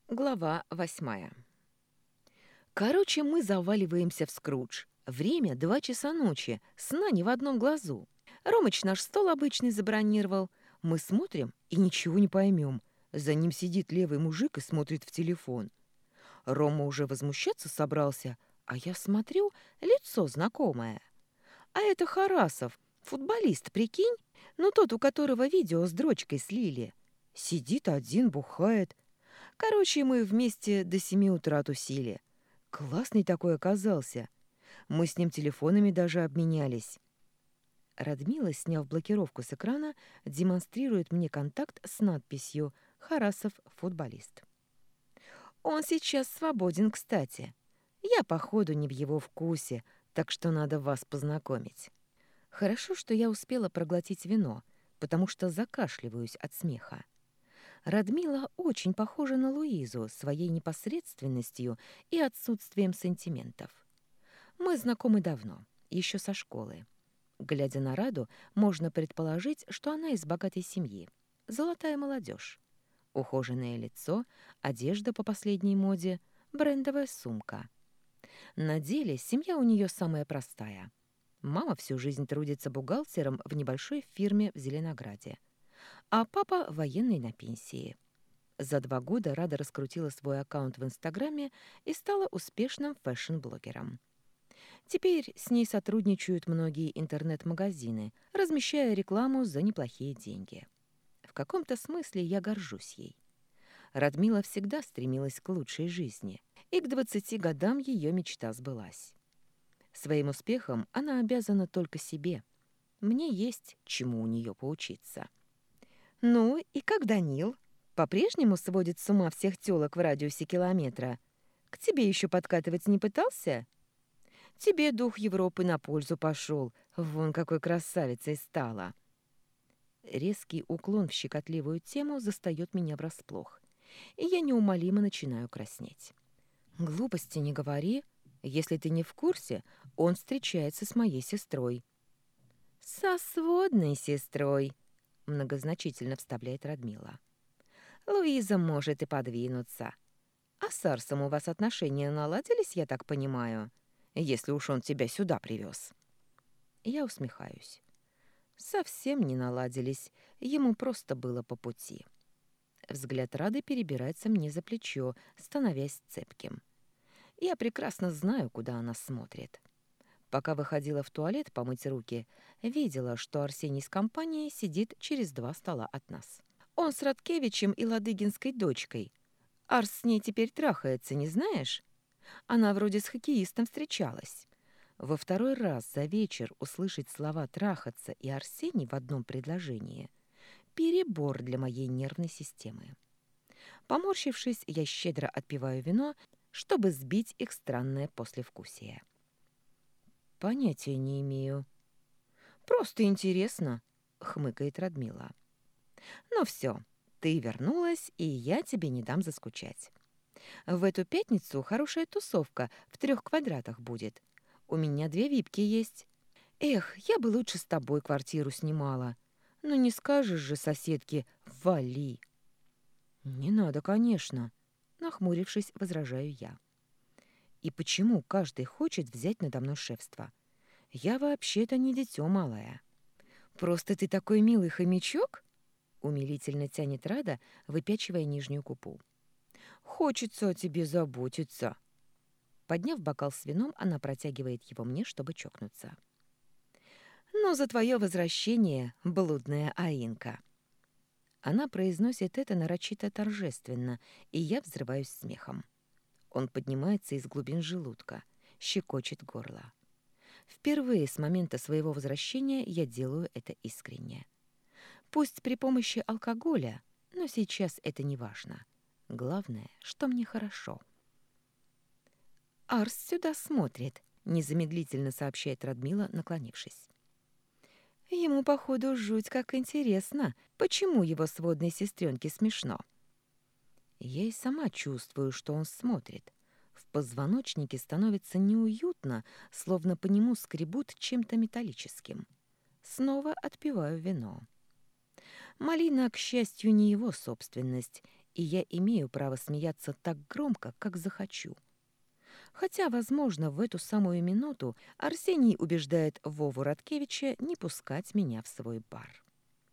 Глава 8. Короче, мы заваливаемся в Скрудж. Время 2 часа ночи, сна ни в одном глазу. Ромыч наш стол обычный забронировал. Мы смотрим и ничего не поймем. За ним сидит левый мужик и смотрит в телефон. Рома уже возмущаться собрался, а я смотрю, лицо знакомое. А это Харасов, футболист, прикинь? Ну тот, у которого видео с дрочкой слили. Сидит один, бухает. Короче, мы вместе до 7 утра тусили. Классный такой оказался. Мы с ним телефонами даже обменялись. Радмила, сняв блокировку с экрана, демонстрирует мне контакт с надписью «Харасов футболист». Он сейчас свободен, кстати. Я, походу, не в его вкусе, так что надо вас познакомить. Хорошо, что я успела проглотить вино, потому что закашливаюсь от смеха. Радмила очень похожа на Луизу своей непосредственностью и отсутствием сантиментов. Мы знакомы давно, еще со школы. Глядя на Раду, можно предположить, что она из богатой семьи. Золотая молодежь. Ухоженное лицо, одежда по последней моде, брендовая сумка. На деле семья у нее самая простая. Мама всю жизнь трудится бухгалтером в небольшой фирме в Зеленограде, а папа военный на пенсии. За 2 года Рада раскрутила свой аккаунт в Инстаграме и стала успешным фэшн-блогером. Теперь с ней сотрудничают многие интернет-магазины, размещая рекламу за неплохие деньги. В каком-то смысле я горжусь ей. Радмила всегда стремилась к лучшей жизни, и к 20 годам ее мечта сбылась. Своим успехом она обязана только себе. Мне есть чему у нее поучиться. «Ну, и как Данил? По-прежнему сводит с ума всех тёлок в радиусе километра? К тебе еще подкатывать не пытался? Тебе дух Европы на пользу пошел. Вон какой красавицей стала!» Резкий уклон в щекотливую тему застаёт меня врасплох, и я неумолимо начинаю краснеть. «Глупости не говори. Если ты не в курсе, он встречается с моей сестрой». «Со сводной сестрой», — многозначительно вставляет Радмила. «Луиза может и подвинуться. А с Арсом у вас отношения наладились, я так понимаю, если уж он тебя сюда привез». Я усмехаюсь. Совсем не наладились, ему просто было по пути. Взгляд Рады перебирается мне за плечо, становясь цепким. Я прекрасно знаю, куда она смотрит. Пока выходила в туалет помыть руки, видела, что Арсений с компанией сидит через 2 стола от нас. Он с Радкевичем и Ладыгинской дочкой. Арс с ней теперь трахается, не знаешь? Она вроде с хоккеистом встречалась. Во второй раз за вечер услышать слова «трахаться» и «Арсений» в одном предложении — перебор для моей нервной системы. Поморщившись, я щедро отпиваю вино, чтобы сбить их странное послевкусие. «Понятия не имею». «Просто интересно», — хмыкает Радмила. «Ну все, ты вернулась, и я тебе не дам заскучать. В эту пятницу хорошая тусовка в 3 квадратах будет. У меня 2 випки есть. Эх, я бы лучше с тобой квартиру снимала. Ну не скажешь же соседке «вали». «Не надо, конечно», — нахмурившись, возражаю я. «И почему каждый хочет взять надо мной шефство? Я вообще-то не дитё малое». «Просто ты такой милый хомячок?» — умилительно тянет Рада, выпячивая нижнюю губу. «Хочется о тебе заботиться». Подняв бокал с вином, она протягивает его мне, чтобы чокнуться. «Ну, за твое возвращение, блудная Аинка!» Она произносит это нарочито торжественно, и я взрываюсь смехом. Он поднимается из глубин желудка, щекочет горло. Впервые с момента своего возвращения я делаю это искренне. Пусть при помощи алкоголя, но сейчас это не важно. Главное, что мне хорошо. «Арс сюда смотрит», — незамедлительно сообщает Радмила, наклонившись. Ему, походу, жуть как интересно, почему его сводной сестренке смешно. Я и сама чувствую, что он смотрит. В позвоночнике становится неуютно, словно по нему скребут чем-то металлическим. Снова отпиваю вино. Малина, к счастью, не его собственность, и я имею право смеяться так громко, как захочу. Хотя, возможно, в эту самую минуту Арсений убеждает Вову Радкевича не пускать меня в свой бар.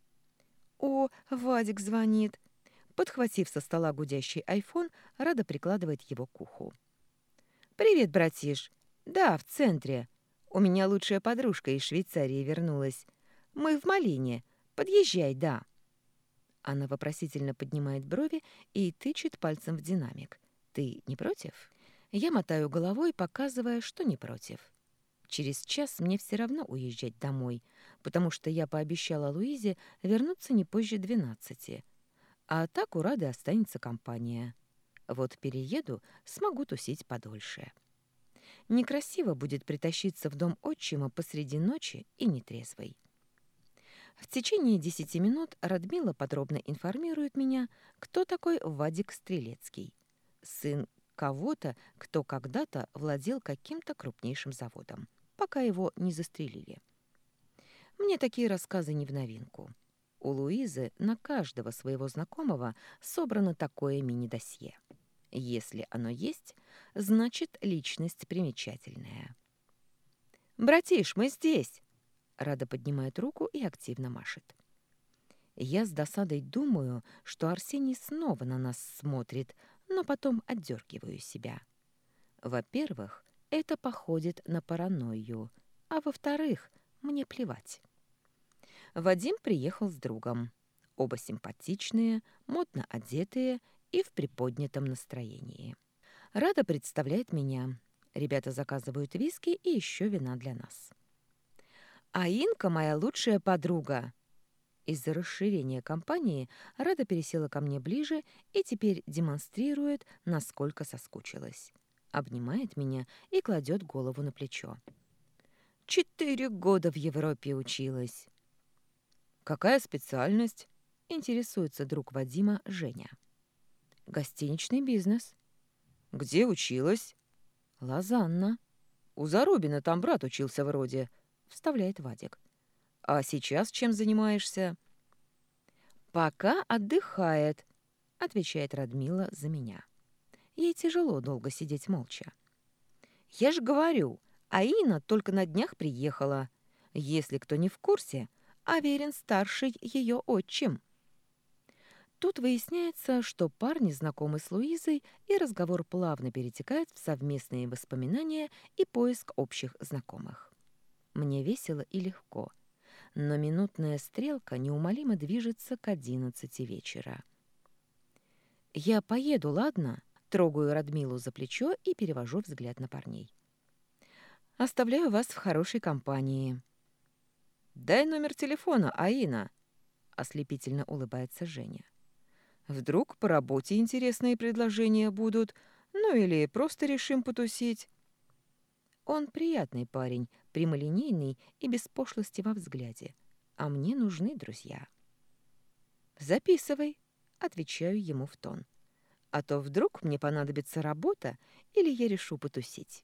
«О, Вадик звонит!» Подхватив со стола гудящий айфон, Рада прикладывает его к уху. «Привет, братиш. Да, в центре. У меня лучшая подружка из Швейцарии вернулась. Мы в Малине. Подъезжай, да». Она вопросительно поднимает брови и тычет пальцем в динамик. «Ты не против?» Я мотаю головой, показывая, что не против. Через час мне все равно уезжать домой, потому что я пообещала Луизе вернуться не позже 12. А так у Рады останется компания. Вот перееду, смогу тусить подольше. Некрасиво будет притащиться в дом отчима посреди ночи и нетрезвой. В течение 10 минут Радмила подробно информирует меня, кто такой Вадик Стрелецкий. Сын кого-то, кто когда-то владел каким-то крупнейшим заводом, пока его не застрелили. Мне такие рассказы не в новинку. У Луизы на каждого своего знакомого собрано такое мини-досье. Если оно есть, значит, личность примечательная. «Братиш, мы здесь!» Рада поднимает руку и активно машет. Я с досадой думаю, что Арсений снова на нас смотрит, но потом отдергиваю себя. Во-первых, это походит на паранойю, а во-вторых, мне плевать. Вадим приехал с другом. Оба симпатичные, модно одетые и в приподнятом настроении. Рада представляет меня. Ребята заказывают виски и еще вина для нас. А Инка моя лучшая подруга. Из-за расширения компании Рада пересела ко мне ближе и теперь демонстрирует, насколько соскучилась. Обнимает меня и кладет голову на плечо. 4 года в Европе училась. «Какая специальность?» — интересуется друг Вадима Женя. «Гостиничный бизнес». «Где училась?» «Лозанна». «У Зарубина там брат учился вроде», — вставляет Вадик. «А сейчас чем занимаешься?» «Пока отдыхает», — отвечает Радмила за меня. Ей тяжело долго сидеть молча. «Я ж говорю, Аина только на днях приехала. Если кто не в курсе, Аверин-старший ее отчим». Тут выясняется, что парни знакомы с Луизой, и разговор плавно перетекает в совместные воспоминания и поиск общих знакомых. Мне весело и легко, но минутная стрелка неумолимо движется к 11 вечера. «Я поеду, ладно?» Трогаю Радмилу за плечо и перевожу взгляд на парней. «Оставляю вас в хорошей компании». «Дай номер телефона, Аина», — ослепительно улыбается Женя. «Вдруг по работе интересные предложения будут, ну или просто решим потусить». Он приятный парень, прямолинейный и без пошлости во взгляде. А мне нужны друзья. «Записывай», — отвечаю ему в тон. «А то вдруг мне понадобится работа или я решу потусить».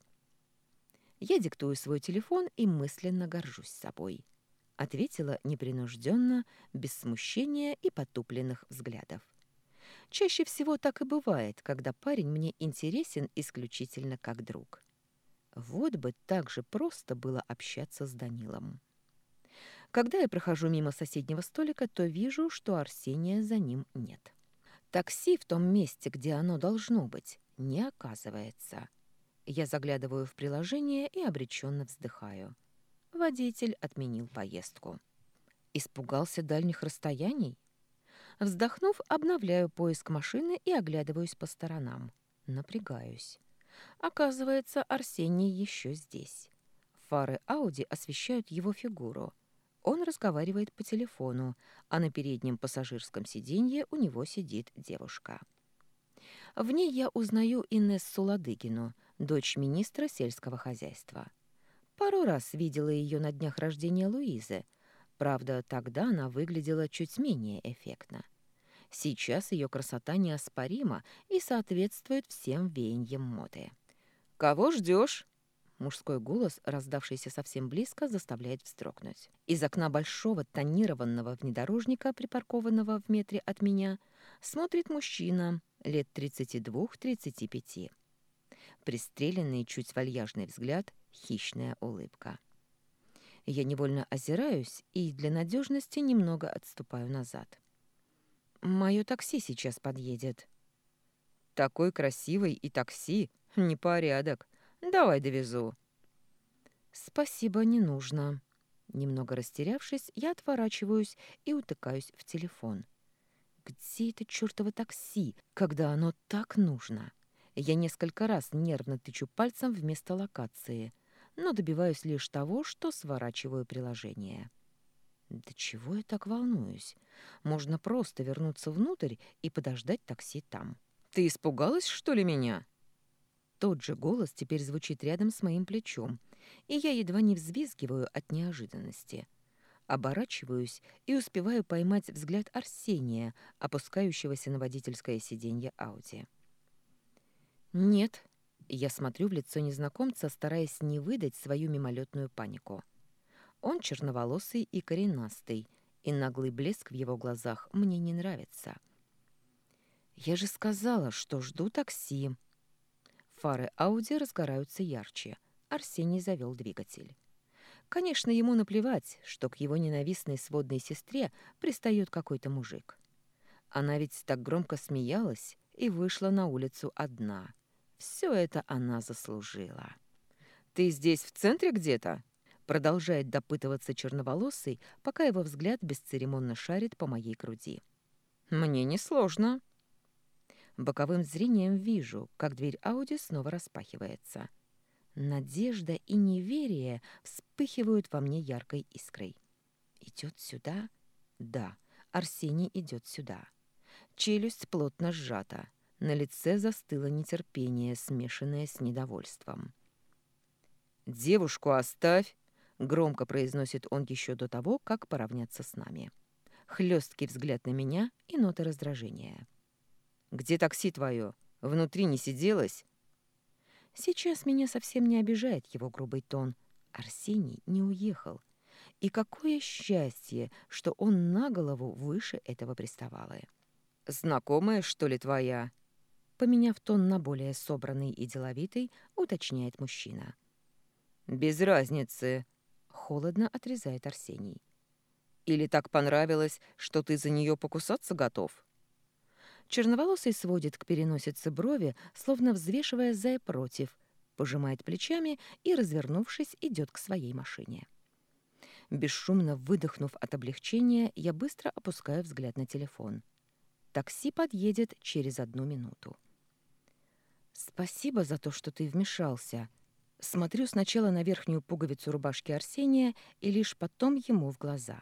Я диктую свой телефон и мысленно горжусь собой. Ответила непринужденно, без смущения и потупленных взглядов. Чаще всего так и бывает, когда парень мне интересен исключительно как друг. Вот бы так же просто было общаться с Данилом. Когда я прохожу мимо соседнего столика, то вижу, что Арсения за ним нет. Такси в том месте, где оно должно быть, не оказывается. Я заглядываю в приложение и обреченно вздыхаю. Водитель отменил поездку. Испугался дальних расстояний? Вздохнув, обновляю поиск машины и оглядываюсь по сторонам. Напрягаюсь. Оказывается, Арсений еще здесь. Фары Ауди освещают его фигуру. Он разговаривает по телефону, а на переднем пассажирском сиденье у него сидит девушка. В ней я узнаю Инессу Ладыгину, дочь министра сельского хозяйства. Пару раз видела ее на днях рождения Луизы. Правда, тогда она выглядела чуть менее эффектно. Сейчас ее красота неоспорима и соответствует всем веяниям моды. «Кого ждешь?» Мужской голос, раздавшийся совсем близко, заставляет вздрогнуть. Из окна большого тонированного внедорожника, припаркованного в метре от меня, Смотрит мужчина, лет 32-35. Пристреленный, чуть вальяжный взгляд, хищная улыбка. Я невольно озираюсь и для надежности немного отступаю назад. Мое такси сейчас подъедет. Такой красивый и такси. Непорядок. Давай довезу. Спасибо, не нужно. Немного растерявшись, я отворачиваюсь и утыкаюсь в телефон. Где это чёртово такси, когда оно так нужно? Я несколько раз нервно тычу пальцем вместо локации, но добиваюсь лишь того, что сворачиваю приложение. Да чего я так волнуюсь? Можно просто вернуться внутрь и подождать такси там. «Ты испугалась, что ли, меня?» Тот же голос теперь звучит рядом с моим плечом, и я едва не взвизгиваю от неожиданности. Оборачиваюсь и успеваю поймать взгляд Арсения, опускающегося на водительское сиденье Ауди. «Нет». Я смотрю в лицо незнакомца, стараясь не выдать свою мимолетную панику. Он черноволосый и коренастый, и наглый блеск в его глазах мне не нравится. «Я же сказала, что жду такси». Фары Ауди разгораются ярче. Арсений завел двигатель. Конечно, ему наплевать, что к его ненавистной сводной сестре пристает какой-то мужик. Она ведь так громко смеялась и вышла на улицу одна. Все это она заслужила. «Ты здесь в центре где-то?» Продолжает допытываться черноволосый, пока его взгляд бесцеремонно шарит по моей груди. «Мне несложно». Боковым зрением вижу, как дверь Ауди снова распахивается. Надежда и неверие вспыхивают во мне яркой искрой. Идет сюда? Да, Арсений идет сюда. Челюсть плотно сжата. На лице застыло нетерпение, смешанное с недовольством. «Девушку оставь!» — громко произносит он еще до того, как поравняться с нами. Хлесткий взгляд на меня и ноты раздражения. «Где такси твое? Внутри не сиделось?» Сейчас меня совсем не обижает его грубый тон. Арсений не уехал. И какое счастье, что он на голову выше этого приставалы. «Знакомая, что ли, твоя?» Поменяв тон на более собранный и деловитый, уточняет мужчина. «Без разницы», — холодно отрезает Арсений. «Или так понравилось, что ты за нее покусаться готов?» Черноволосый сводит к переносице брови, словно взвешивая за и против, пожимает плечами и, развернувшись, идет к своей машине. Бесшумно выдохнув от облегчения, я быстро опускаю взгляд на телефон. Такси подъедет через 1 минуту. «Спасибо за то, что ты вмешался». Смотрю сначала на верхнюю пуговицу рубашки Арсения и лишь потом ему в глаза.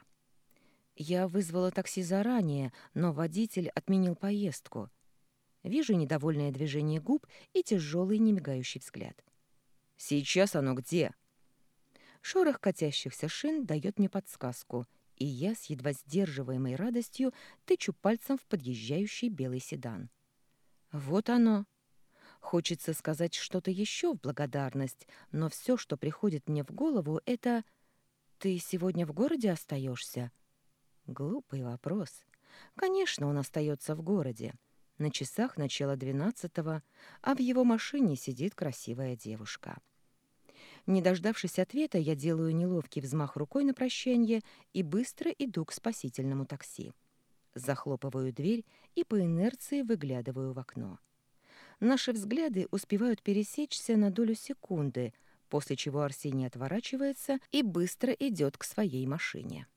Я вызвала такси заранее, но водитель отменил поездку. Вижу недовольное движение губ и тяжелый немигающий взгляд. «Сейчас оно где?» Шорох катящихся шин дает мне подсказку, и я с едва сдерживаемой радостью тычу пальцем в подъезжающий белый седан. Вот оно. Хочется сказать что-то еще в благодарность, но все, что приходит мне в голову, это «Ты сегодня в городе остаешься?» Глупый вопрос. Конечно, он остается в городе. На часах начало 12-го, а в его машине сидит красивая девушка. Не дождавшись ответа, я делаю неловкий взмах рукой на прощание и быстро иду к спасительному такси. Захлопываю дверь и по инерции выглядываю в окно. Наши взгляды успевают пересечься на долю секунды, после чего Арсений отворачивается и быстро идет к своей машине.